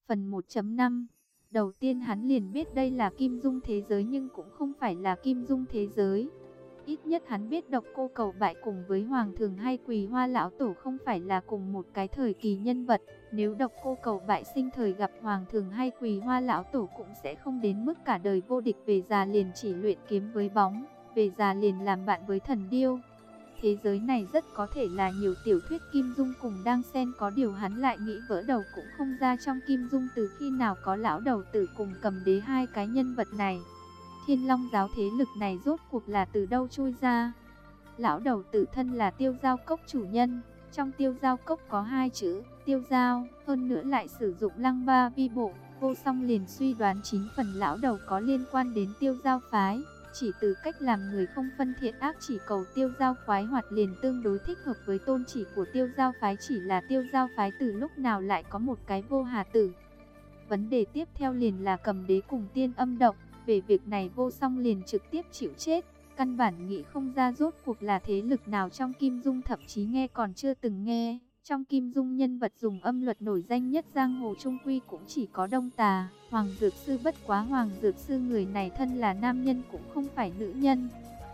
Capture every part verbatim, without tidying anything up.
Phần một chấm năm. Đầu tiên hắn liền biết đây là kim dung thế giới nhưng cũng không phải là kim dung thế giới. Ít nhất hắn biết Độc Cô Cầu Bại cùng với Hoàng Thường hay Quỳ Hoa Lão Tổ không phải là cùng một cái thời kỳ nhân vật. Nếu Độc Cô Cầu Bại sinh thời gặp Hoàng Thường hay Quỳ Hoa Lão Tổ cũng sẽ không đến mức cả đời vô địch, về già liền chỉ luyện kiếm với bóng, về già liền làm bạn với thần điêu. Thế giới này rất có thể là nhiều tiểu thuyết kim dung cùng đang xen, có điều hắn lại nghĩ vỡ đầu cũng không ra trong kim dung từ khi nào có lão đầu tử cùng Cầm Đế hai cái nhân vật này. Thiên Long giáo thế lực này rốt cuộc là từ đâu chui ra? Lão đầu tử thân là Tiêu Giao Cốc chủ nhân, trong Tiêu Giao Cốc có hai chữ Tiêu Giao, hơn nữa lại sử dụng lăng ba vi bộ. Vô Song liền suy đoán chín phần lão đầu có liên quan đến Tiêu Giao phái. Chỉ từ cách làm người không phân thiện ác, chỉ cầu Tiêu Giao phái hoạt liền tương đối thích hợp với tôn chỉ của Tiêu Giao phái. Chỉ là Tiêu Giao phái từ lúc nào lại có một cái Vô Hà Tử? Vấn đề tiếp theo liền là Cầm Đế cùng Tiên Âm Độc. Về việc này Vô Song liền trực tiếp chịu chết, căn bản nghĩ không ra rốt cuộc là thế lực nào trong Kim Dung, thậm chí nghe còn chưa từng nghe. Trong Kim Dung nhân vật dùng âm luật nổi danh nhất giang hồ trung quy cũng chỉ có Đông Tà, Hoàng Dược Sư, bất quá Hoàng Dược Sư người này thân là nam nhân cũng không phải nữ nhân.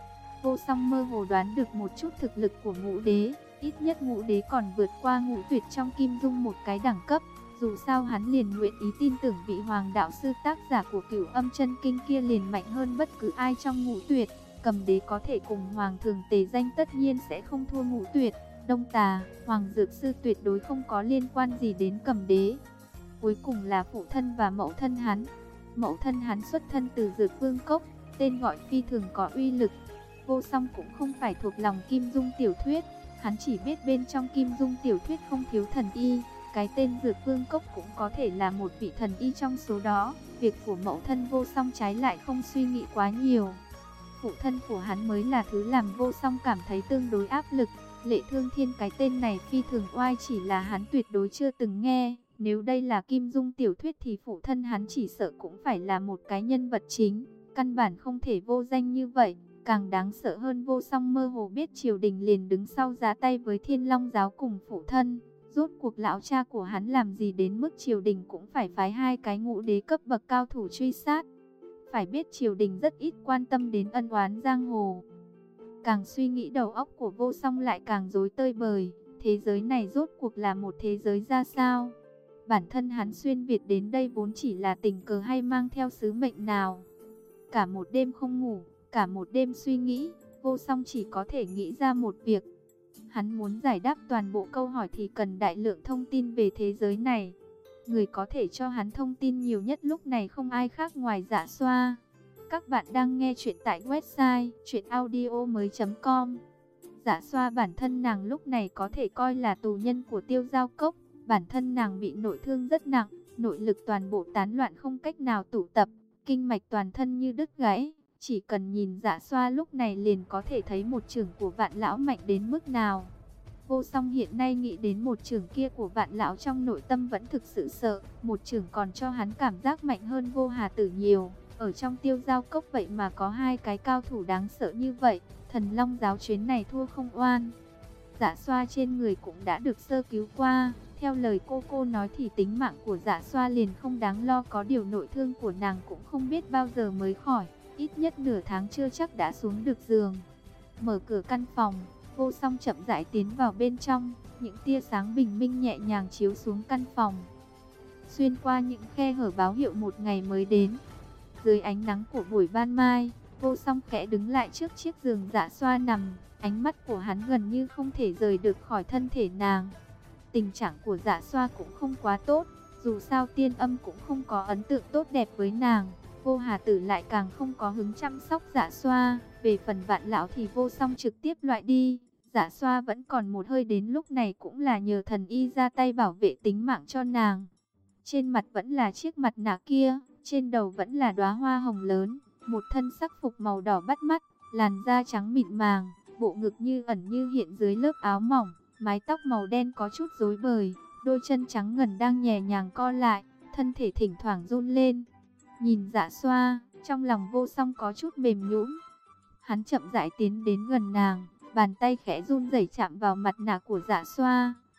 Vô Song mơ hồ đoán được một chút thực lực của Ngũ Đế, ít nhất Ngũ Đế còn vượt qua Ngũ Tuyệt trong Kim Dung một cái đẳng cấp. Dù sao hắn liền nguyện ý tin tưởng vị Hoàng đạo sư tác giả của Cửu Âm Chân Kinh kia liền mạnh hơn bất cứ ai trong Ngũ Tuyệt. Cầm Đế có thể cùng Hoàng Thường tề danh tất nhiên sẽ không thua Ngũ Tuyệt. Đông Tà, Hoàng Dược Sư tuyệt đối không có liên quan gì đến Cầm Đế. Cuối cùng là phụ thân và mẫu thân hắn. Mẫu thân hắn xuất thân từ Dược Vương Cốc, tên gọi phi thường có uy lực. Vô Song cũng không phải thuộc lòng Kim Dung tiểu thuyết, hắn chỉ biết bên trong Kim Dung tiểu thuyết không thiếu thần y. Cái tên Dược Vương Cốc cũng có thể là một vị thần y trong số đó. Việc của mẫu thân Vô Song trái lại không suy nghĩ quá nhiều. Phụ thân của hắn mới là thứ làm Vô Song cảm thấy tương đối áp lực. Lệ Thương Thiên, cái tên này phi thường oai, chỉ là hắn tuyệt đối chưa từng nghe. Nếu đây là Kim Dung tiểu thuyết thì phụ thân hắn chỉ sợ cũng phải là một cái nhân vật chính, căn bản không thể vô danh như vậy. Càng đáng sợ hơn, Vô Song mơ hồ biết triều đình liền đứng sau giá tay với Thiên Long giáo cùng phụ thân. Rốt cuộc lão cha của hắn làm gì đến mức triều đình cũng phải phái hai cái Ngũ Đế cấp bậc cao thủ truy sát? Phải biết triều đình rất ít quan tâm đến ân oán giang hồ. Càng suy nghĩ đầu óc của Vô Song lại càng rối tơi bời. Thế giới này rốt cuộc là một thế giới ra sao? Bản thân hắn xuyên Việt đến đây vốn chỉ là tình cờ hay mang theo sứ mệnh nào? Cả một đêm không ngủ, cả một đêm suy nghĩ, Vô Song chỉ có thể nghĩ ra một việc. Hắn muốn giải đáp toàn bộ câu hỏi thì cần đại lượng thông tin về thế giới này. Người có thể cho hắn thông tin nhiều nhất lúc này không ai khác ngoài Dạ Xoa. Các bạn đang nghe chuyện tại website truyện audio mới chấm com. Dạ Xoa bản thân nàng lúc này có thể coi là tù nhân của Tiêu Giao Cốc. Bản thân nàng bị nội thương rất nặng, nội lực toàn bộ tán loạn không cách nào tụ tập, kinh mạch toàn thân như đứt gãy. Chỉ cần nhìn Dạ Xoa lúc này liền có thể thấy một chưởng của Vạn Lão mạnh đến mức nào. Vô Song hiện nay nghĩ đến một chưởng kia của Vạn Lão trong nội tâm vẫn thực sự sợ. Một chưởng còn cho hắn cảm giác mạnh hơn Vô Hà Tử nhiều. Ở trong Tiêu Giao Cốc vậy mà có hai cái cao thủ đáng sợ như vậy. Thần Long giáo chuyến này thua không oan. Dạ Xoa trên người cũng đã được sơ cứu qua. Theo lời cô cô nói thì tính mạng của Dạ Xoa liền không đáng lo, có điều nội thương của nàng cũng không biết bao giờ mới khỏi. Ít nhất nửa tháng chưa chắc đã xuống được giường. Mở cửa căn phòng, Vô Song chậm rãi tiến vào bên trong. Những tia sáng bình minh nhẹ nhàng chiếu xuống căn phòng, xuyên qua những khe hở báo hiệu một ngày mới đến. Dưới ánh nắng của buổi ban mai, Vô Song khẽ đứng lại trước chiếc giường Dạ Xoa nằm. Ánh mắt của hắn gần như không thể rời được khỏi thân thể nàng. Tình trạng của Dạ Xoa cũng không quá tốt. Dù sao Tiên Âm cũng không có ấn tượng tốt đẹp với nàng. Vô Hà Tử lại càng không có hứng chăm sóc Dạ Xoa. Về phần Vạn Lão thì Vô Song trực tiếp loại đi. Dạ Xoa vẫn còn một hơi, đến lúc này cũng là nhờ thần y ra tay bảo vệ tính mạng cho nàng. Trên mặt vẫn là chiếc mặt nạ kia, trên đầu vẫn là đóa hoa hồng lớn. Một thân sắc phục màu đỏ bắt mắt, làn da trắng mịn màng, bộ ngực như ẩn như hiện dưới lớp áo mỏng. Mái tóc màu đen có chút rối bời, đôi chân trắng ngần đang nhẹ nhàng co lại, thân thể thỉnh thoảng run lên. Nhìn Dạ Xoa, trong lòng Vô Song có chút mềm nhũn. Hắn chậm rãi tiến đến gần nàng, bàn tay khẽ run rẩy chạm vào mặt nạ của Dạ Xoa.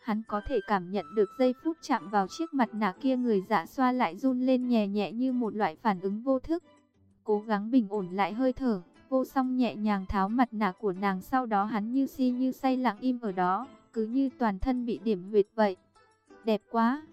Hắn có thể cảm nhận được giây phút chạm vào chiếc mặt nạ kia, người Dạ Xoa lại run lên nhẹ nhẹ như một loại phản ứng vô thức. Cố gắng bình ổn lại hơi thở, Vô Song nhẹ nhàng tháo mặt nạ của nàng, sau đó hắn như si như say lặng im ở đó, cứ như toàn thân bị điểm huyệt vậy. Đẹp quá!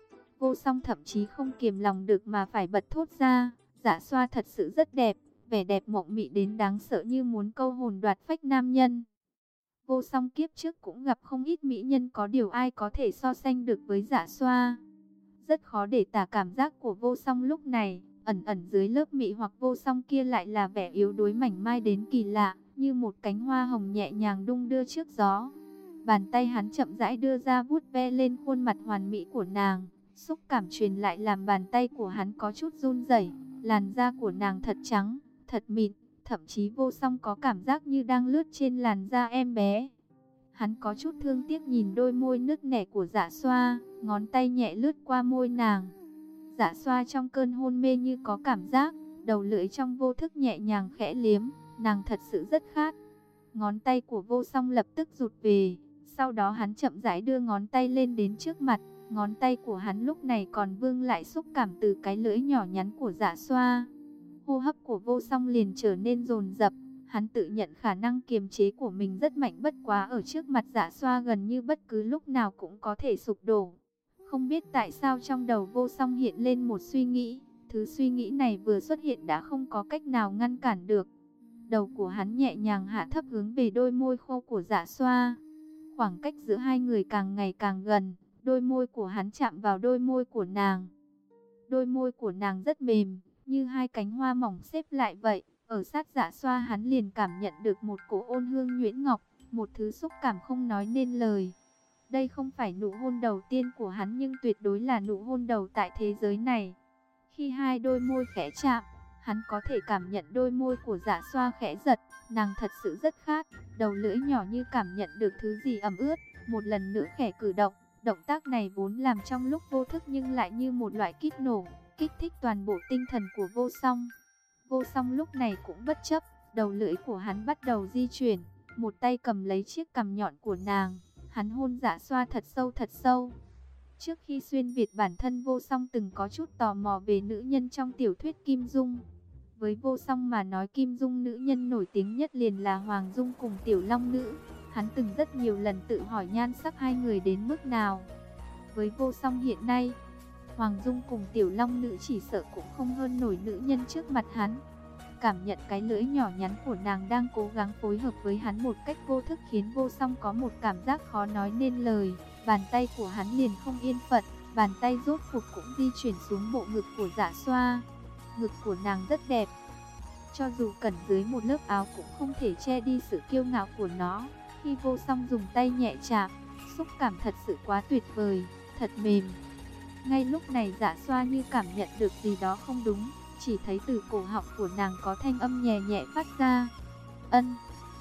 Vô Song thậm chí không kiềm lòng được mà phải bật thốt ra, Dạ Xoa thật sự rất đẹp, vẻ đẹp mộng mị đến đáng sợ như muốn câu hồn đoạt phách nam nhân. Vô Song kiếp trước cũng gặp không ít mỹ nhân, có điều ai có thể so sánh được với Dạ Xoa. Rất khó để tả cảm giác của Vô Song lúc này, ẩn ẩn dưới lớp mị hoặc Vô Song kia lại là vẻ yếu đuối mảnh mai đến kỳ lạ, như một cánh hoa hồng nhẹ nhàng đung đưa trước gió. Bàn tay hắn chậm rãi đưa ra vuốt ve lên khuôn mặt hoàn mỹ của nàng, xúc cảm truyền lại làm bàn tay của hắn có chút run rẩy. Làn da của nàng thật trắng, thật mịn, thậm chí Vô Song có cảm giác như đang lướt trên làn da em bé. Hắn có chút thương tiếc nhìn đôi môi nứt nẻ của Dạ Xoa, ngón tay nhẹ lướt qua môi nàng. Dạ Xoa trong cơn hôn mê như có cảm giác, đầu lưỡi trong vô thức nhẹ nhàng khẽ liếm, nàng thật sự rất khát. Ngón tay của Vô Song lập tức rụt về, sau đó hắn chậm rãi đưa ngón tay lên đến trước mặt, ngón tay của hắn lúc này còn vương lại xúc cảm từ cái lưỡi nhỏ nhắn của Dạ Xoa. Hô hấp của Vô Song liền trở nên dồn dập, hắn tự nhận khả năng kiềm chế của mình rất mạnh, bất quá ở trước mặt Dạ Xoa gần như bất cứ lúc nào cũng có thể sụp đổ. Không biết tại sao trong đầu Vô Song hiện lên một suy nghĩ, thứ suy nghĩ này vừa xuất hiện đã không có cách nào ngăn cản được. Đầu của hắn nhẹ nhàng hạ thấp hướng về đôi môi khô của Dạ Xoa. Khoảng cách giữa hai người càng ngày càng gần, đôi môi của hắn chạm vào đôi môi của nàng. Đôi môi của nàng rất mềm, như hai cánh hoa mỏng xếp lại vậy. Ở sát Dạ Xoa hắn liền cảm nhận được một cỗ ôn hương nhuyễn ngọc, một thứ xúc cảm không nói nên lời. Đây không phải nụ hôn đầu tiên của hắn nhưng tuyệt đối là nụ hôn đầu tại thế giới này. Khi hai đôi môi khẽ chạm, hắn có thể cảm nhận đôi môi của Dạ Xoa khẽ giật, nàng thật sự rất khát, đầu lưỡi nhỏ như cảm nhận được thứ gì ẩm ướt, một lần nữa khẽ cử động, động tác này vốn làm trong lúc vô thức nhưng lại như một loại kíp nổ, kích thích toàn bộ tinh thần của Vô Song. Vô Song lúc này cũng bất chấp, đầu lưỡi của hắn bắt đầu di chuyển, một tay cầm lấy chiếc cằm nhọn của nàng, hắn hôn Dạ Xoa thật sâu thật sâu. Trước khi xuyên Việt, bản thân Vô Song từng có chút tò mò về nữ nhân trong tiểu thuyết Kim Dung. Với Vô Song mà nói, Kim Dung nữ nhân nổi tiếng nhất liền là Hoàng Dung cùng Tiểu Long Nữ. Hắn từng rất nhiều lần tự hỏi nhan sắc hai người đến mức nào. Với Vô Song hiện nay, Hoàng Dung cùng Tiểu Long Nữ chỉ sợ cũng không hơn nổi nữ nhân trước mặt hắn. Cảm nhận cái lưỡi nhỏ nhắn của nàng đang cố gắng phối hợp với hắn một cách vô thức khiến Vô Song có một cảm giác khó nói nên lời. Bàn tay của hắn liền không yên phận, bàn tay rốt cuộc cũng di chuyển xuống bộ ngực của Dạ Xoa. Ngực của nàng rất đẹp, cho dù cẩn dưới một lớp áo cũng không thể che đi sự kiêu ngạo của nó. Khi Vô Song dùng tay nhẹ chạm, xúc cảm thật sự quá tuyệt vời, thật mềm. Ngay lúc này Dạ Xoa như cảm nhận được gì đó không đúng, chỉ thấy từ cổ họng của nàng có thanh âm nhẹ nhẹ phát ra. Ân.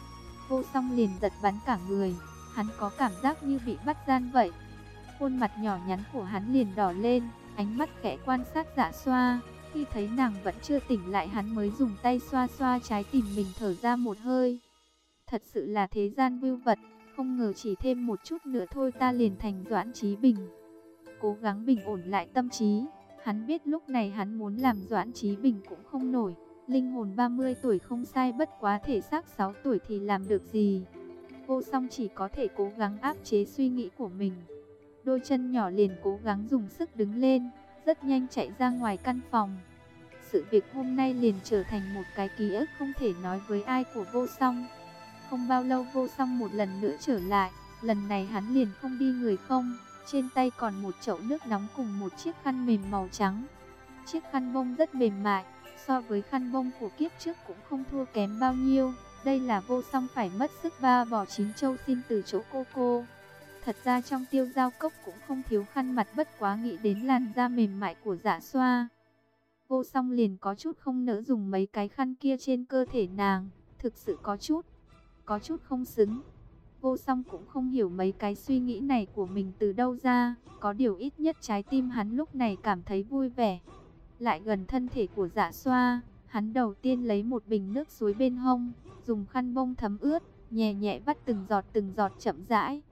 Vô Song liền giật bắn cả người, hắn có cảm giác như bị bắt gian vậy. Khuôn mặt nhỏ nhắn của hắn liền đỏ lên, ánh mắt khẽ quan sát Dạ Xoa. Khi thấy nàng vẫn chưa tỉnh lại, hắn mới dùng tay xoa xoa trái tim mình, thở ra một hơi. Thật sự là thế gian vưu vật, không ngờ chỉ thêm một chút nữa thôi ta liền thành Doãn Chí Bình. Cố gắng bình ổn lại tâm trí, hắn biết lúc này hắn muốn làm Doãn Chí Bình cũng không nổi. Linh hồn ba mươi tuổi không sai, bất quá thể xác sáu tuổi thì làm được gì. Vô Song chỉ có thể cố gắng áp chế suy nghĩ của mình. Đôi chân nhỏ liền cố gắng dùng sức đứng lên, rất nhanh chạy ra ngoài căn phòng. Sự việc hôm nay liền trở thành một cái ký ức không thể nói với ai của Vô Song. Không bao lâu Vô Song một lần nữa trở lại, lần này hắn liền không đi người không, trên tay còn một chậu nước nóng cùng một chiếc khăn mềm màu trắng. Chiếc khăn bông rất mềm mại, so với khăn bông của kiếp trước cũng không thua kém bao nhiêu. Đây là Vô Song phải mất sức ba bò chín trâu xin từ chỗ cô cô. Thật ra trong Tiêu Giao Cốc cũng không thiếu khăn mặt, bất quá nghĩ đến làn da mềm mại của Dạ Xoa, Vô Song liền có chút không nỡ dùng mấy cái khăn kia trên cơ thể nàng, thực sự có chút, có chút không xứng. Vô Song cũng không hiểu mấy cái suy nghĩ này của mình từ đâu ra, có điều ít nhất trái tim hắn lúc này cảm thấy vui vẻ. Lại gần thân thể của Dạ Xoa, hắn đầu tiên lấy một bình nước suối bên hông, dùng khăn bông thấm ướt, nhẹ nhẹ vắt từng giọt từng giọt chậm rãi.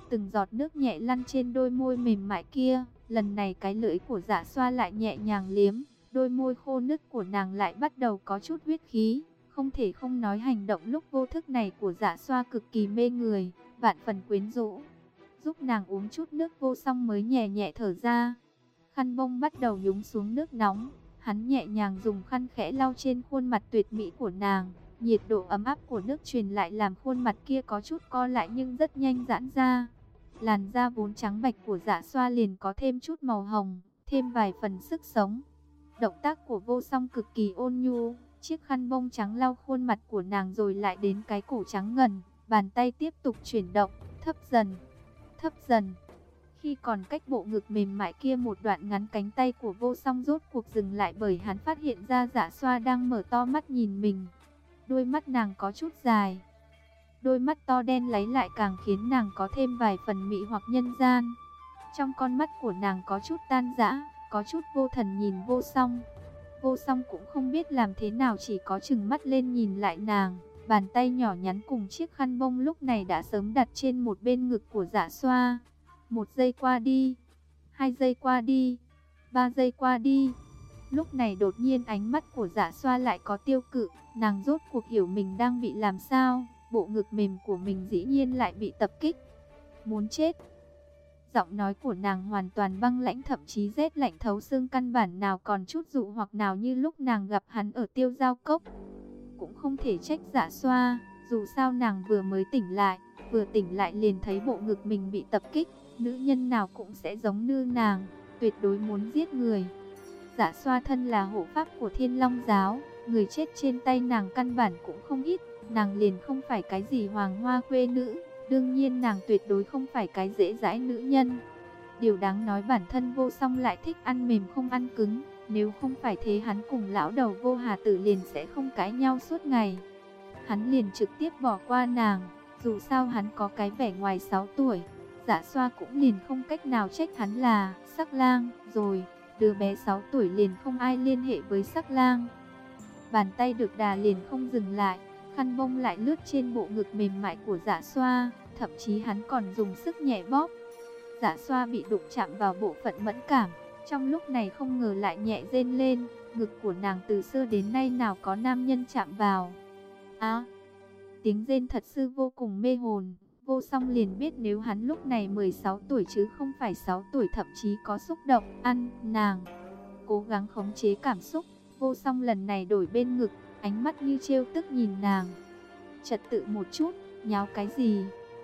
từng giọt nước nhẹ lăn trên đôi môi mềm mại kia. Lần này cái lưỡi của Dạ Xoa lại nhẹ nhàng liếm, đôi môi khô nứt của nàng lại bắt đầu có chút huyết khí. Không thể không nói hành động lúc vô thức này của Dạ Xoa cực kỳ mê người, vạn phần quyến rũ. Giúp nàng uống chút nước Vô Song mới nhẹ nhẹ thở ra. Khăn bông bắt đầu nhúng xuống nước nóng, hắn nhẹ nhàng dùng khăn khẽ lau trên khuôn mặt tuyệt mỹ của nàng. Nhiệt độ ấm áp của nước truyền lại làm khuôn mặt kia có chút co lại nhưng rất nhanh giãn ra. Làn da vốn trắng bạch của Dạ Xoa liền có thêm chút màu hồng, thêm vài phần sức sống. Động tác của Vô Song cực kỳ ôn nhu, chiếc khăn bông trắng lau khuôn mặt của nàng rồi lại đến cái cổ trắng ngần, bàn tay tiếp tục chuyển động, thấp dần, thấp dần. Khi còn cách bộ ngực mềm mại kia một đoạn ngắn, cánh tay của Vô Song rốt cuộc dừng lại bởi hắn phát hiện ra Dạ Xoa đang mở to mắt nhìn mình. Đôi mắt nàng có chút dài, đôi mắt to đen láy lại càng khiến nàng có thêm vài phần mị hoặc nhân gian. Trong con mắt của nàng có chút tan rã, có chút vô thần nhìn Vô Song. Vô Song cũng không biết làm thế nào, chỉ có chừng mắt lên nhìn lại nàng. Bàn tay nhỏ nhắn cùng chiếc khăn bông lúc này đã sớm đặt trên một bên ngực của Dạ Xoa. Một giây qua đi, hai giây qua đi, ba giây qua đi. Lúc này đột nhiên ánh mắt của Dạ Xoa lại có tiêu cự, nàng rốt cuộc hiểu mình đang bị làm sao. Bộ ngực mềm của mình dĩ nhiên lại bị tập kích. Muốn chết. Giọng nói của nàng hoàn toàn băng lãnh, thậm chí rét lạnh thấu xương, căn bản nào còn chút dụ hoặc nào như lúc nàng gặp hắn ở Tiêu Giao Cốc. Cũng không thể trách Dạ Xoa, dù sao nàng vừa mới tỉnh lại, vừa tỉnh lại liền thấy bộ ngực mình bị tập kích. Nữ nhân nào cũng sẽ giống như nàng, tuyệt đối muốn giết người. Dạ Xoa thân là hộ pháp của Thiên Long giáo, người chết trên tay nàng căn bản cũng không ít. Nàng liền không phải cái gì hoàng hoa khuê nữ, đương nhiên nàng tuyệt đối không phải cái dễ dãi nữ nhân. Điều đáng nói bản thân Vô Song lại thích ăn mềm không ăn cứng, nếu không phải thế hắn cùng lão đầu Vô Hà Tử liền sẽ không cãi nhau suốt ngày. Hắn liền trực tiếp bỏ qua nàng, dù sao hắn có cái vẻ ngoài sáu tuổi. Dạ Xoa cũng liền không cách nào trách hắn là sắc lang rồi, đứa bé sáu tuổi liền không ai liên hệ với sắc lang. Bàn tay được đà liền không dừng lại, khăn bông lại lướt trên bộ ngực mềm mại của Dạ Xoa, thậm chí hắn còn dùng sức nhẹ bóp. Dạ Xoa bị đụng chạm vào bộ phận mẫn cảm, trong lúc này không ngờ lại nhẹ rên lên. Ngực của nàng từ xưa đến nay nào có nam nhân chạm vào. À, tiếng rên thật sự vô cùng mê hồn. Vô Song liền biết nếu hắn lúc này mười sáu tuổi chứ không phải sáu tuổi, thậm chí có xúc động, ăn, nàng cố gắng khống chế cảm xúc. Vô Song lần này đổi bên ngực, ánh mắt như trêu tức nhìn nàng. Trật tự một chút, nháo cái gì?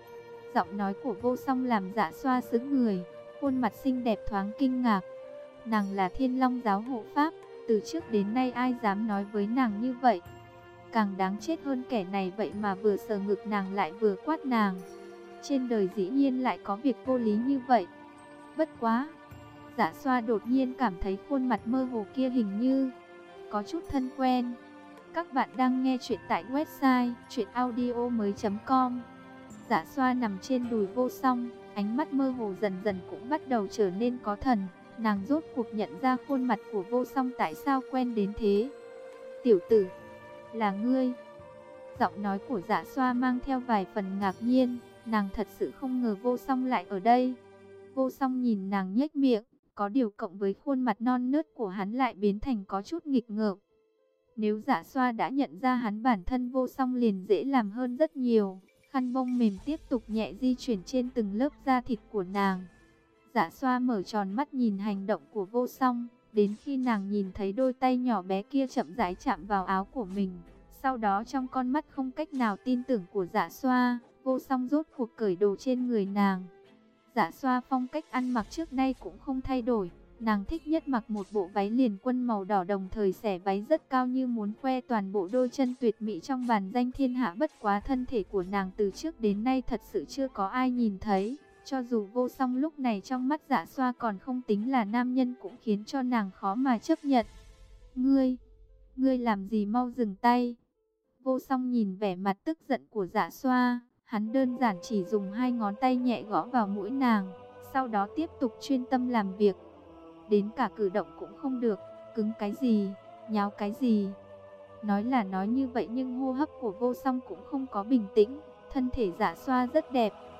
Giọng nói của Vô Song làm Dạ Xoa sững người, khuôn mặt xinh đẹp thoáng kinh ngạc. Nàng là Thiên Long giáo hộ pháp, từ trước đến nay ai dám nói với nàng như vậy? Càng đáng chết hơn kẻ này vậy mà vừa sờ ngực nàng lại vừa quát nàng. Trên đời dĩ nhiên lại có việc vô lý như vậy. Bất quá, Dạ Xoa đột nhiên cảm thấy khuôn mặt mơ hồ kia hình như có chút thân quen. Các bạn đang nghe chuyện tại website truyện audio mới chấm com. Dạ Xoa nằm trên đùi Vô Song, ánh mắt mơ hồ dần dần cũng bắt đầu trở nên có thần. Nàng rốt cuộc nhận ra khuôn mặt của Vô Song tại sao quen đến thế. Tiểu tử, là ngươi. Giọng nói của Dạ Xoa mang theo vài phần ngạc nhiên, nàng thật sự không ngờ Vô Song lại ở đây. Vô Song nhìn nàng nhếch miệng, có điều cộng với khuôn mặt non nớt của hắn lại biến thành có chút nghịch ngợm. Nếu Dạ Xoa đã nhận ra hắn, bản thân Vô Song liền dễ làm hơn rất nhiều. Khăn bông mềm tiếp tục nhẹ di chuyển trên từng lớp da thịt của nàng. Dạ Xoa mở tròn mắt nhìn hành động của Vô Song, đến khi nàng nhìn thấy đôi tay nhỏ bé kia chậm rãi chạm vào áo của mình. Sau đó trong con mắt không cách nào tin tưởng của Dạ Xoa, Vô Song rốt cuộc cởi đồ trên người nàng. Dạ Xoa phong cách ăn mặc trước nay cũng không thay đổi. Nàng thích nhất mặc một bộ váy liền quân màu đỏ, đồng thời xẻ váy rất cao như muốn khoe toàn bộ đôi chân tuyệt mỹ trong bàn danh thiên hạ. Bất quá thân thể của nàng từ trước đến nay thật sự chưa có ai nhìn thấy. Cho dù Vô Song lúc này trong mắt Dạ Xoa còn không tính là nam nhân cũng khiến cho nàng khó mà chấp nhận. Ngươi, ngươi làm gì, mau dừng tay. Vô Song nhìn vẻ mặt tức giận của Dạ Xoa, hắn đơn giản chỉ dùng hai ngón tay nhẹ gõ vào mũi nàng, sau đó tiếp tục chuyên tâm làm việc. Đến cả cử động cũng không được, cứng cái gì, nháo cái gì. Nói là nói như vậy nhưng hô hấp của Vô Song cũng không có bình tĩnh. Thân thể Dạ Xoa rất đẹp,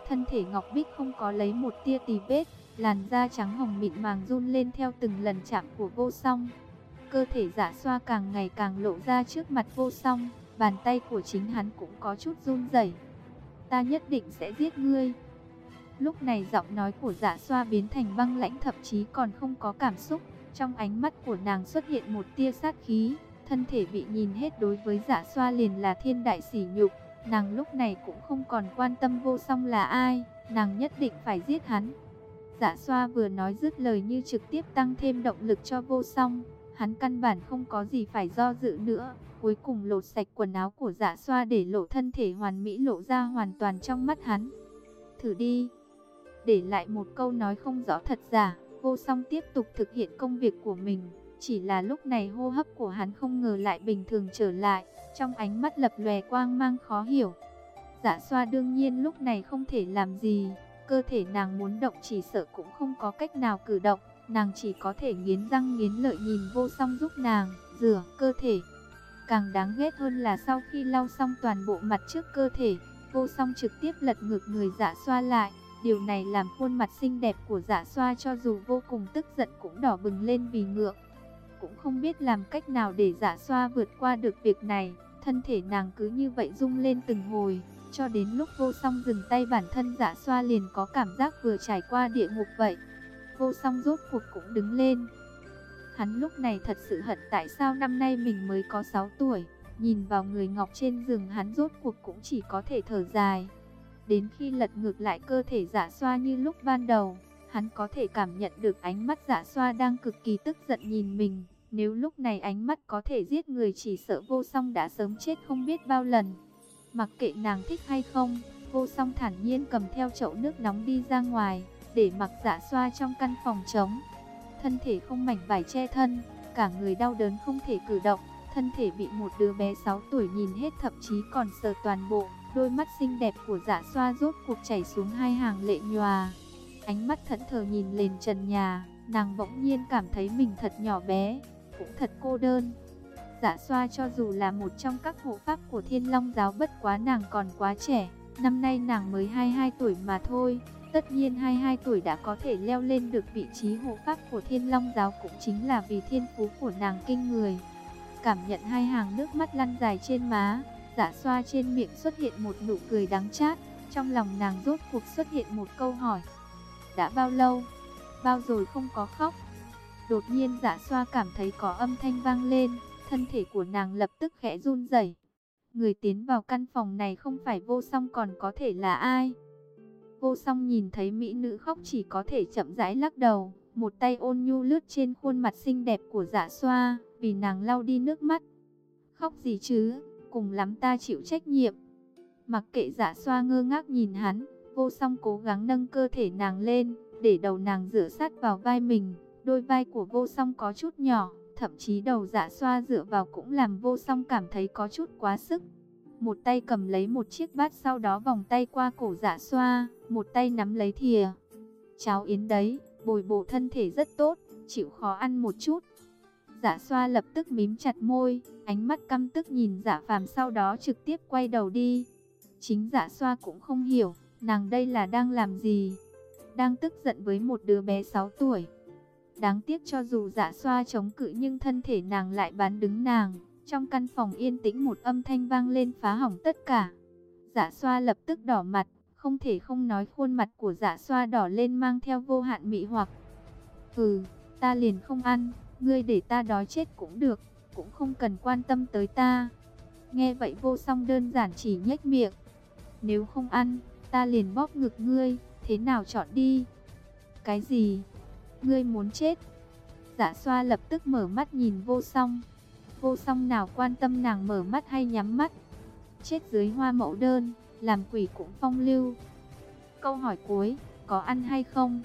Thân thể Ngọc Bích không có lấy một tia tì vết, làn da trắng hồng mịn màng run lên theo từng lần chạm của Vô Song. Cơ thể Dạ Xoa càng ngày càng lộ ra trước mặt Vô Song, bàn tay của chính hắn cũng có chút run rẩy. Ta nhất định sẽ giết ngươi. Lúc này giọng nói của Dạ Xoa biến thành băng lãnh, thậm chí còn không có cảm xúc. Trong ánh mắt của nàng xuất hiện một tia sát khí, thân thể bị nhìn hết đối với Dạ Xoa liền là thiên đại sỉ nhục. Nàng lúc này cũng không còn quan tâm Vô Song là ai, nàng nhất định phải giết hắn. Dạ Xoa vừa nói dứt lời như trực tiếp tăng thêm động lực cho Vô Song. Hắn căn bản không có gì phải do dự nữa. Cuối cùng lột sạch quần áo của Dạ Xoa để lộ thân thể hoàn mỹ lộ ra hoàn toàn trong mắt hắn. Thử đi. Để lại một câu nói không rõ thật giả, Vô Song tiếp tục thực hiện công việc của mình. Chỉ là lúc này hô hấp của hắn không ngờ lại bình thường trở lại, trong ánh mắt lập lòe quang mang khó hiểu. Dạ Xoa đương nhiên lúc này không thể làm gì, cơ thể nàng muốn động chỉ sợ cũng không có cách nào cử động, nàng chỉ có thể nghiến răng nghiến lợi nhìn Vô Song giúp nàng rửa cơ thể. Càng đáng ghét hơn là sau khi lau xong toàn bộ mặt trước cơ thể, Vô Song trực tiếp lật ngược người Dạ Xoa lại. Điều này làm khuôn mặt xinh đẹp của Dạ Xoa cho dù vô cùng tức giận cũng đỏ bừng lên vì ngượng. Cũng không biết làm cách nào để Dạ Xoa vượt qua được việc này, thân thể nàng cứ như vậy rung lên từng hồi, cho đến lúc Vô Song dừng tay bản thân Dạ Xoa liền có cảm giác vừa trải qua địa ngục vậy. Vô Song rốt cuộc cũng đứng lên. Hắn lúc này thật sự hận tại sao năm nay mình mới có sáu tuổi, nhìn vào người ngọc trên giường hắn rốt cuộc cũng chỉ có thể thở dài. Đến khi lật ngược lại cơ thể Dạ Xoa như lúc ban đầu, hắn có thể cảm nhận được ánh mắt Dạ Xoa đang cực kỳ tức giận nhìn mình. Nếu lúc này ánh mắt có thể giết người chỉ sợ Vô Song đã sớm chết không biết bao lần. Mặc kệ nàng thích hay không, Vô Song thản nhiên cầm theo chậu nước nóng đi ra ngoài, để mặc Dạ Xoa trong căn phòng trống. Thân thể không mảnh vải che thân, cả người đau đớn không thể cử động, thân thể bị một đứa bé sáu tuổi nhìn hết thậm chí còn sờ toàn bộ. Đôi mắt xinh đẹp của Dạ Xoa rốt cuộc chảy xuống hai hàng lệ nhòa. Ánh mắt thẫn thờ nhìn lên trần nhà, nàng bỗng nhiên cảm thấy mình thật nhỏ bé, cũng thật cô đơn. Dạ Xoa cho dù là một trong các hộ pháp của Thiên Long giáo, bất quá nàng còn quá trẻ, năm nay nàng mới hai mươi hai tuổi mà thôi. Tất nhiên hai mươi hai tuổi đã có thể leo lên được vị trí hộ pháp của Thiên Long giáo cũng chính là vì thiên phú của nàng kinh người. Cảm nhận hai hàng nước mắt lăn dài trên má, Dạ Xoa trên miệng xuất hiện một nụ cười đắng chát, trong lòng nàng rốt cuộc xuất hiện một câu hỏi. Đã bao lâu? Bao rồi không có khóc? Đột nhiên Dạ Xoa cảm thấy có âm thanh vang lên, thân thể của nàng lập tức khẽ run rẩy. Người tiến vào căn phòng này không phải Vô Song còn có thể là ai? Vô Song nhìn thấy mỹ nữ khóc chỉ có thể chậm rãi lắc đầu, một tay ôn nhu lướt trên khuôn mặt xinh đẹp của Dạ Xoa, vì nàng lau đi nước mắt. Khóc gì chứ? Cùng lắm ta chịu trách nhiệm. Mặc kệ Dạ Xoa ngơ ngác nhìn hắn, Vô Song cố gắng nâng cơ thể nàng lên, để đầu nàng dựa sát vào vai mình. Đôi vai của Vô Song có chút nhỏ, thậm chí đầu Dạ Xoa dựa vào cũng làm Vô Song cảm thấy có chút quá sức. Một tay cầm lấy một chiếc bát, sau đó vòng tay qua cổ Dạ Xoa, một tay nắm lấy thìa. Cháo yến đấy, bồi bổ thân thể rất tốt, chịu khó ăn một chút. Dạ Xoa lập tức mím chặt môi, ánh mắt căm tức nhìn Dạ Phàm, sau đó trực tiếp quay đầu đi. Chính Dạ Xoa cũng không hiểu, nàng đây là đang làm gì? Đang tức giận với một đứa bé sáu tuổi. Đáng tiếc cho dù Dạ Xoa chống cự nhưng thân thể nàng lại bán đứng nàng. Trong căn phòng yên tĩnh một âm thanh vang lên phá hỏng tất cả. Dạ Xoa lập tức đỏ mặt, không thể không nói khuôn mặt của Dạ Xoa đỏ lên mang theo vô hạn mị hoặc. Ừ, ta liền không ăn, ngươi để ta đói chết cũng được, cũng không cần quan tâm tới ta. Nghe vậy Vô Song đơn giản chỉ nhếch miệng. Nếu không ăn, ta liền bóp ngực ngươi, thế nào chọn đi? Cái gì? Ngươi muốn chết? Dạ Xoa lập tức mở mắt nhìn Vô Song. Vô Song nào quan tâm nàng mở mắt hay nhắm mắt. Chết dưới hoa mẫu đơn, làm quỷ cũng phong lưu. Câu hỏi cuối, có ăn hay không?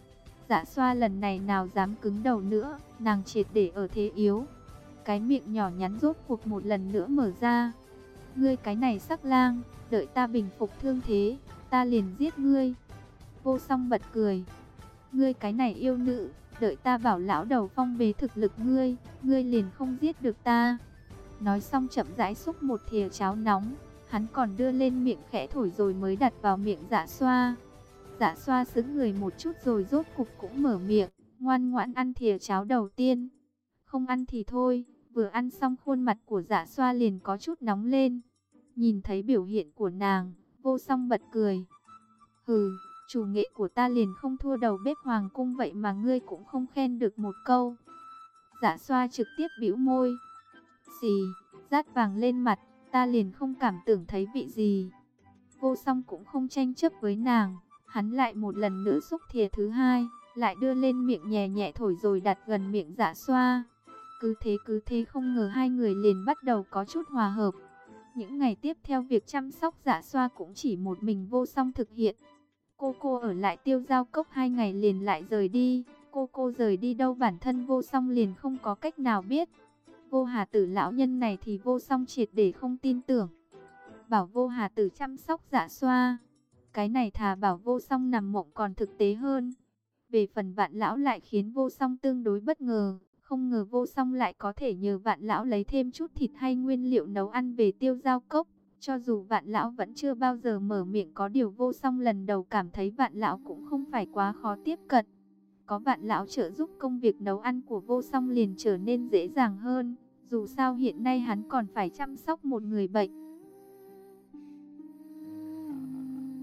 Dạ Xoa lần này nào dám cứng đầu nữa, nàng triệt để ở thế yếu. Cái miệng nhỏ nhắn rốt cuộc một lần nữa mở ra. Ngươi cái này sắc lang, đợi ta bình phục thương thế, ta liền giết ngươi. Vô Song bật cười. Ngươi cái này yêu nữ, đợi ta bảo lão đầu phong bế thực lực ngươi, ngươi liền không giết được ta. Nói xong chậm rãi xúc một thìa cháo nóng, Hắn còn đưa lên miệng khẽ thổi rồi mới đặt vào miệng Dạ Xoa. Dạ Xoa sững người một chút rồi rốt cục cũng mở miệng, ngoan ngoãn ăn thìa cháo đầu tiên. Không ăn thì thôi. Vừa ăn xong khuôn mặt của Dạ Xoa liền có chút nóng lên. Nhìn thấy biểu hiện của nàng, Vô Song bật cười. Hừ, chủ nghệ của ta liền không thua đầu bếp hoàng cung, vậy mà ngươi cũng không khen được một câu. Dạ Xoa trực tiếp bĩu môi. Xì, rát vàng lên mặt, ta liền không cảm tưởng thấy vị gì. Vô Song cũng không tranh chấp với nàng, hắn lại một lần nữa xúc thìa thứ hai, lại đưa lên miệng nhẹ nhẹ thổi rồi đặt gần miệng Dạ Xoa. Cứ thế cứ thế không ngờ hai người liền bắt đầu có chút hòa hợp. Những ngày tiếp theo việc chăm sóc Dạ Xoa cũng chỉ một mình Vô Song thực hiện. Cô cô ở lại Tiêu Giao Cốc hai ngày liền lại rời đi. Cô cô rời đi đâu bản thân Vô Song liền không có cách nào biết. Vô Hà Tử lão nhân này thì Vô Song triệt để không tin tưởng. Bảo Vô Hà Tử chăm sóc Dạ Xoa, cái này thà bảo Vô Song nằm mộng còn thực tế hơn. Về phần Vạn lão lại khiến Vô Song tương đối bất ngờ. Không ngờ Vô Song lại có thể nhờ Vạn lão lấy thêm chút thịt hay nguyên liệu nấu ăn về Tiêu Giao Cốc. Cho dù Vạn lão vẫn chưa bao giờ mở miệng, có điều Vô Song lần đầu cảm thấy Vạn lão cũng không phải quá khó tiếp cận. Có Vạn lão trợ giúp, công việc nấu ăn của Vô Song liền trở nên dễ dàng hơn. Dù sao hiện nay hắn còn phải chăm sóc một người bệnh.